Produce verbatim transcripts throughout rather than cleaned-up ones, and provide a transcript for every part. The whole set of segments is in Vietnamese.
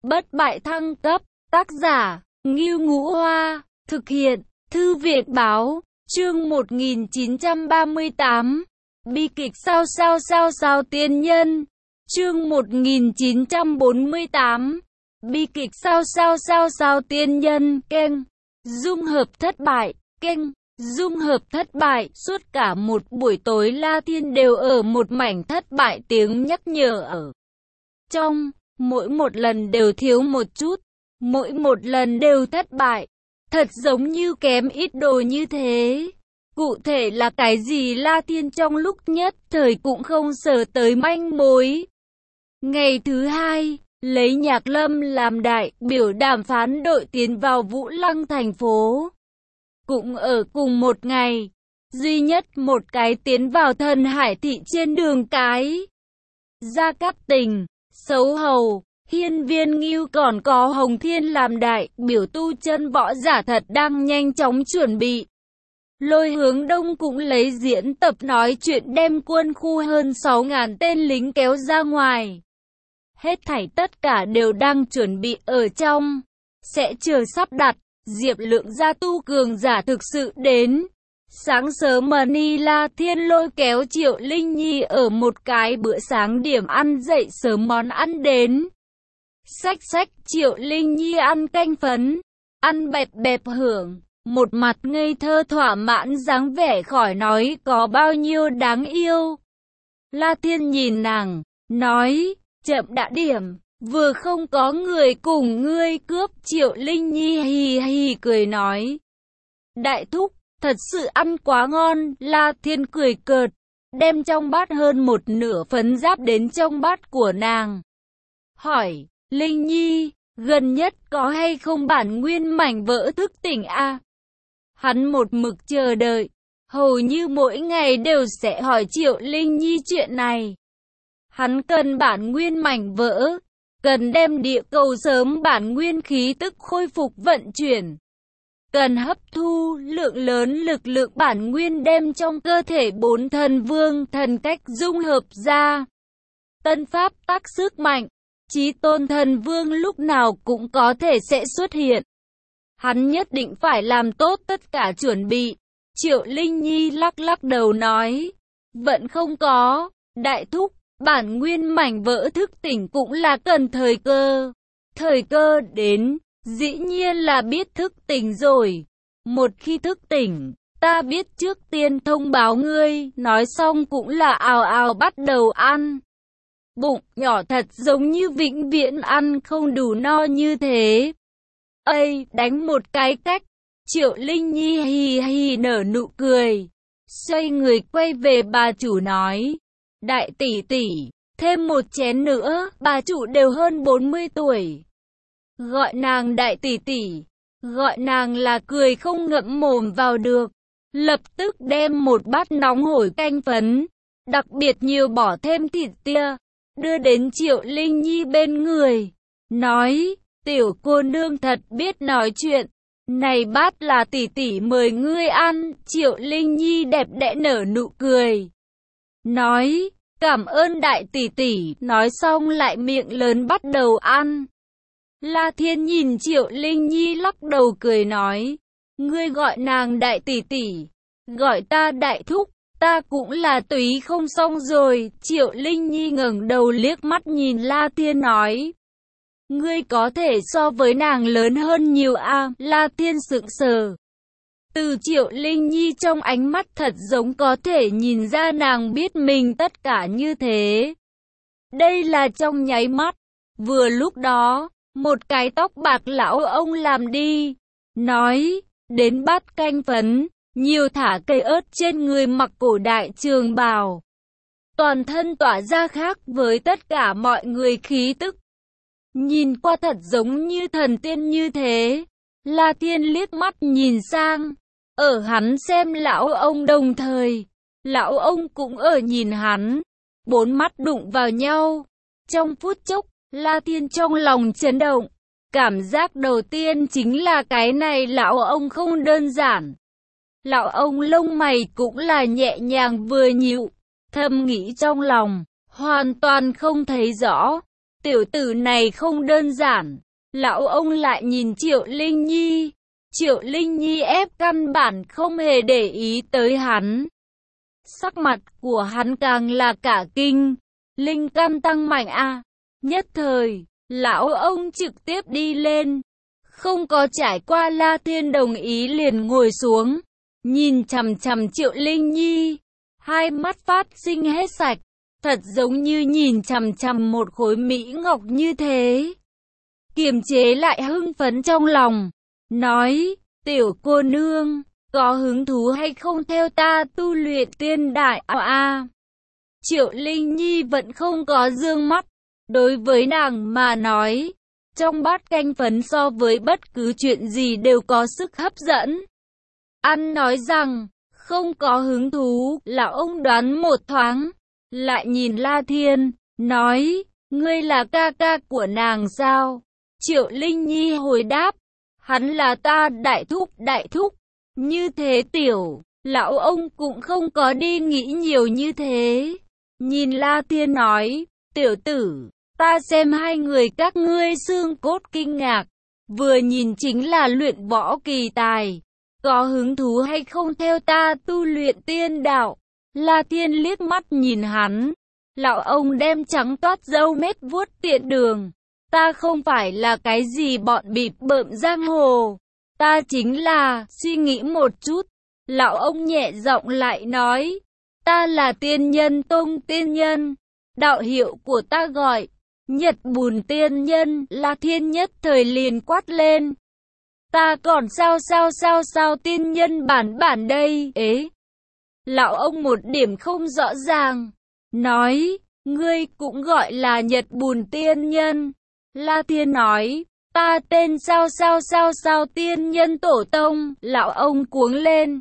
Bất bại thăng cấp, tác giả, Ngưu Ngũ Hoa, thực hiện, Thư viện báo, chương một nghìn chín trăm ba mươi tám, bi kịch sao sao sao sao tiên nhân, chương một nghìn chín trăm bốn mươi tám, bi kịch sao sao sao sao tiên nhân, kênh, dung hợp thất bại, kênh, dung hợp thất bại, suốt cả một buổi tối La Thiên đều ở một mảnh thất bại tiếng nhắc nhở ở trong. Mỗi một lần đều thiếu một chút, mỗi một lần đều thất bại, thật giống như kém ít đồ như thế. Cụ thể là cái gì La Thiên trong lúc nhất thời cũng không sờ tới manh mối. Ngày thứ hai, lấy Nhạc Lâm làm đại biểu đàm phán đội tiến vào Vũ Lăng thành phố. Cũng ở cùng một ngày, duy nhất một cái tiến vào Thần Hải thị trên đường cái. Gia Cát Tình, Sấu Hầu, Hiên Viên Ngưu còn có Hồng Thiên làm đại biểu tu chân võ giả thật đang nhanh chóng chuẩn bị. Lôi Hướng Đông cũng lấy diễn tập nói chuyện đem quân khu hơn sáu nghìn tên lính kéo ra ngoài. Hết thảy tất cả đều đang chuẩn bị ở trong, sẽ chờ sắp đặt. Diệp Lượng gia tu cường giả thực sự đến. Sáng sớm Mani La Thiên lôi kéo Triệu Linh Nhi ở một cái bữa sáng điểm ăn dậy sớm món ăn đến. Xách xách Triệu Linh Nhi ăn canh phấn, ăn bẹp bẹp hưởng, một mặt ngây thơ thỏa mãn dáng vẻ khỏi nói có bao nhiêu đáng yêu. La Thiên nhìn nàng, nói, chậm đã điểm, vừa không có người cùng ngươi cướp. Triệu Linh Nhi hì hì cười nói, đại thúc, thật sự ăn quá ngon. La Thiên cười cợt, đem trong bát hơn một nửa phấn giáp đến trong bát của nàng. Hỏi, Linh Nhi, gần nhất có hay không bản nguyên mảnh vỡ thức tỉnh a? À? Hắn một mực chờ đợi, hầu như mỗi ngày đều sẽ hỏi Triệu Linh Nhi chuyện này. Hắn cần bản nguyên mảnh vỡ, cần đem địa cầu sớm bản nguyên khí tức khôi phục vận chuyển. Cần hấp thu lượng lớn lực lượng bản nguyên đem trong cơ thể bốn thần vương thần cách dung hợp ra. Tân pháp tác sức mạnh, chí tôn thần vương lúc nào cũng có thể sẽ xuất hiện. Hắn nhất định phải làm tốt tất cả chuẩn bị. Triệu Linh Nhi lắc lắc đầu nói, vẫn không có, đại thúc, bản nguyên mảnh vỡ thức tỉnh cũng là cần thời cơ. Thời cơ đến, dĩ nhiên là biết thức tỉnh rồi. Một khi thức tỉnh, ta biết trước tiên thông báo ngươi. Nói xong cũng là ào ào bắt đầu ăn. Bụng nhỏ thật giống như vĩnh viễn ăn không đủ no như thế. Ây, đánh một cái cách. Triệu Linh Nhi hì hì nở nụ cười, xoay người quay về bà chủ nói, đại tỷ tỷ, thêm một chén nữa. Bà chủ đều hơn bốn mươi tuổi. Gọi nàng đại tỷ tỷ, gọi nàng là cười không ngậm mồm vào được. Lập tức đem một bát nóng hổi canh phấn, đặc biệt nhiều bỏ thêm thịt tia, đưa đến Triệu Linh Nhi bên người. Nói, tiểu cô nương thật biết nói chuyện. Này bát là tỷ tỷ mời ngươi ăn. Triệu Linh Nhi đẹp đẽ nở nụ cười, nói, cảm ơn đại tỷ tỷ. Nói xong lại miệng lớn bắt đầu ăn. La Thiên nhìn Triệu Linh Nhi lắc đầu cười nói, ngươi gọi nàng đại tỷ tỷ, gọi ta đại thúc, ta cũng là tùy không xong rồi. Triệu Linh Nhi ngẩng đầu liếc mắt nhìn La Thiên nói, ngươi có thể so với nàng lớn hơn nhiều a? À? La Thiên sững sờ. Từ Triệu Linh Nhi trong ánh mắt thật giống có thể nhìn ra nàng biết mình tất cả như thế. Đây là trong nháy mắt. Vừa lúc đó, một cái tóc bạc lão ông làm đi, nói, đến bát canh phấn, nhiều thả cây ớt trên người mặc cổ đại trường bào. Toàn thân tỏa ra khác với tất cả mọi người khí tức. Nhìn qua thật giống như thần tiên như thế. La Thiên liếc mắt nhìn sang, ở hắn xem lão ông đồng thời, lão ông cũng ở nhìn hắn. Bốn mắt đụng vào nhau. Trong phút chốc, La Thiên trong lòng chấn động. Cảm giác đầu tiên chính là cái này lão ông không đơn giản. Lão ông lông mày cũng là nhẹ nhàng vừa nhíu, thầm nghĩ trong lòng, hoàn toàn không thấy rõ. tiểu tử này không đơn giản. Lão ông lại nhìn Triệu Linh Nhi. Triệu Linh Nhi ép căn bản không hề để ý tới hắn. Sắc mặt của hắn càng là cả kinh. Linh căn tăng mạnh a. Nhất thời, lão ông trực tiếp đi lên. Không có trải qua La Thiên đồng ý liền ngồi xuống. Nhìn chằm chằm Triệu Linh Nhi. Hai mắt phát sinh hết sạch. Thật giống như nhìn chằm chằm một khối mỹ ngọc như thế. Kiềm chế lại hưng phấn trong lòng. Nói, tiểu cô nương, có hứng thú hay không theo ta tu luyện tiên đại a à? Triệu Linh Nhi vẫn không có dương mắt. Đối với nàng mà nói, trong bát canh phấn so với bất cứ chuyện gì đều có sức hấp dẫn. Ăn nói rằng, không có hứng thú, lão ông đoán một thoáng. Lại nhìn La Thiên, nói, ngươi là ca ca của nàng sao? Triệu Linh Nhi hồi đáp, hắn là ta đại thúc đại thúc. Như thế tiểu, lão ông cũng không có đi nghĩ nhiều như thế. Nhìn La Thiên nói, tiểu tử, ta xem hai người các ngươi xương cốt kinh ngạc. Vừa nhìn chính là luyện võ kỳ tài. Có hứng thú hay không theo ta tu luyện tiên đạo? La Thiên liếc mắt nhìn hắn. Lão ông đem trắng toát râu mép vuốt tiện đường. Ta không phải là cái gì bọn bịp bợm giang hồ. Ta chính là, suy nghĩ một chút. Lão ông nhẹ giọng lại nói. Ta là tiên nhân tông tiên nhân. Đạo hiệu của ta gọi Nhật Bùn tiên nhân. La Thiên nhất thời liền quát lên. Ta còn sao sao sao sao tiên nhân bản bản đây, ế. Lão ông một điểm không rõ ràng. Nói, ngươi cũng gọi là Nhật Bùn tiên nhân. La Thiên nói, ta tên sao sao sao sao tiên nhân tổ tông. Lão ông cuống lên.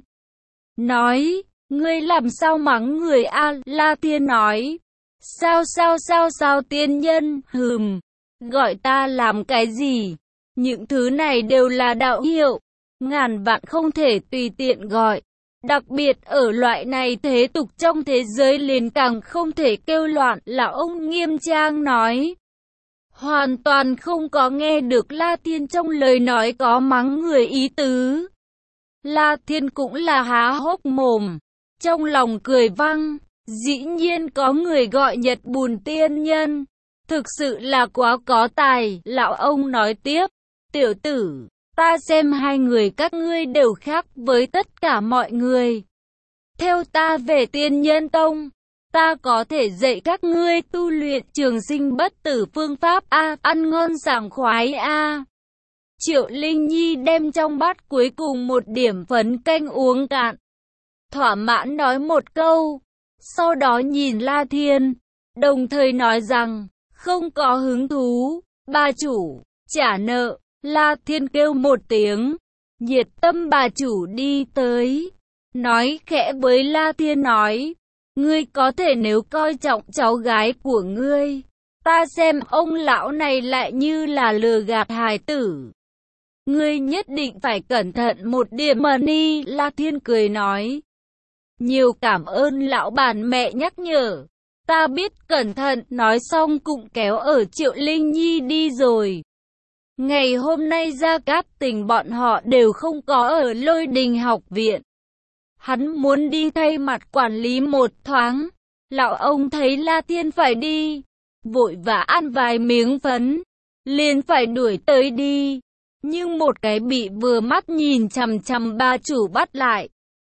Nói, ngươi làm sao mắng người a? La Thiên nói, sao sao sao sao tiên nhân, hừm. Gọi ta làm cái gì? Những thứ này đều là đạo hiệu. Ngàn vạn không thể tùy tiện gọi. Đặc biệt ở loại này thế tục trong thế giới liền càng không thể kêu loạn. Lão ông nghiêm trang nói. Hoàn toàn không có nghe được La Thiên trong lời nói có mắng người ý tứ. La Thiên cũng là há hốc mồm. Trong lòng cười vang. Dĩ nhiên có người gọi Nhật Bùn tiên nhân. Thực sự là quá có tài. Lão ông nói tiếp. Tiểu tử, ta xem hai người các ngươi đều khác với tất cả mọi người. Theo ta về Tiên Nhân Tông, ta có thể dạy các ngươi tu luyện trường sinh bất tử phương pháp a, ăn ngon sảng khoái a. Triệu Linh Nhi đem trong bát cuối cùng một điểm phấn canh uống cạn. Thỏa mãn nói một câu, sau đó nhìn La Thiên, đồng thời nói rằng, không có hứng thú, bà chủ, trả nợ. La Thiên kêu một tiếng, nhiệt tâm bà chủ đi tới, nói khẽ với La Thiên nói, ngươi có thể nếu coi trọng cháu gái của ngươi, ta xem ông lão này lại như là lừa gạt hài tử. Ngươi nhất định phải cẩn thận một điểm mà ni. La Thiên cười nói, nhiều cảm ơn lão bản mẹ nhắc nhở, ta biết cẩn thận. Nói xong cũng kéo ở Triệu Linh Nhi đi rồi. Ngày hôm nay Gia Cát Tình bọn họ đều không có ở Lôi Đình học viện. Hắn muốn đi thay mặt quản lý một thoáng. Lão ông thấy La Thiên phải đi, vội vã ăn vài miếng phấn, liền phải đuổi tới đi. Nhưng một cái bị vừa mắt nhìn chằm chằm bà chủ bắt lại.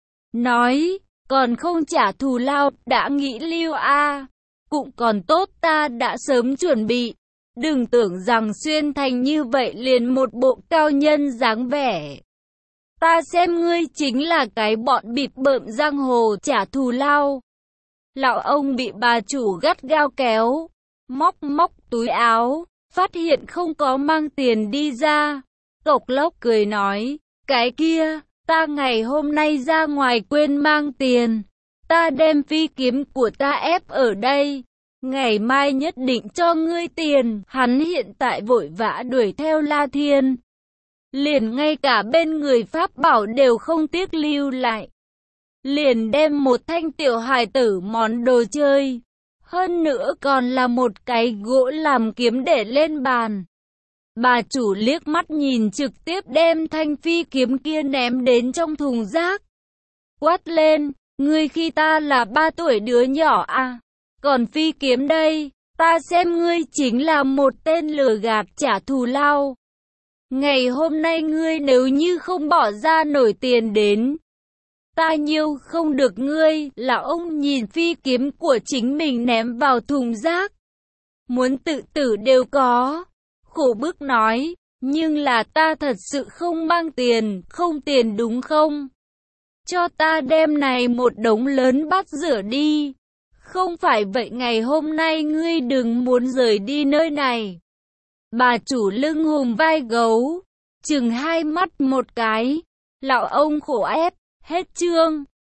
Nói, còn không trả thù lao, đã nghĩ lưu a, cũng còn tốt ta đã sớm chuẩn bị. Đừng tưởng rằng xuyên thành như vậy liền một bộ cao nhân dáng vẻ. Ta xem ngươi chính là cái bọn bịp bợm giang hồ trả thù lao. Lão ông bị bà chủ gắt gao kéo, móc móc túi áo, phát hiện không có mang tiền đi ra. Cộc Lốc cười nói, cái kia, ta ngày hôm nay ra ngoài quên mang tiền. Ta đem phi kiếm của ta ép ở đây. Ngày mai nhất định cho ngươi tiền. Hắn hiện tại vội vã đuổi theo La Thiên. Liền ngay cả bên người pháp bảo đều không tiếc lưu lại. Liền đem một thanh tiểu hài tử món đồ chơi. Hơn nữa còn là một cái gỗ làm kiếm để lên bàn. Bà chủ liếc mắt nhìn trực tiếp đem thanh phi kiếm kia ném đến trong thùng rác. Quát lên, ngươi khi ta là ba tuổi đứa nhỏ à? Còn phi kiếm đây, ta xem ngươi chính là một tên lừa gạt trả thù lao. Ngày hôm nay ngươi nếu như không bỏ ra nổi tiền đến, ta nhiêu không được ngươi. Lão ông nhìn phi kiếm của chính mình ném vào thùng rác. Muốn tự tử đều có. Khổ bức nói, nhưng là ta thật sự không mang tiền, không tiền đúng không? Cho ta đem này một đống lớn bát rửa đi. Không phải vậy ngày hôm nay ngươi đừng muốn rời đi nơi này. Bà chủ lưng hùm vai gấu, chừng hai mắt một cái. Lão ông khổ ép, hết chương.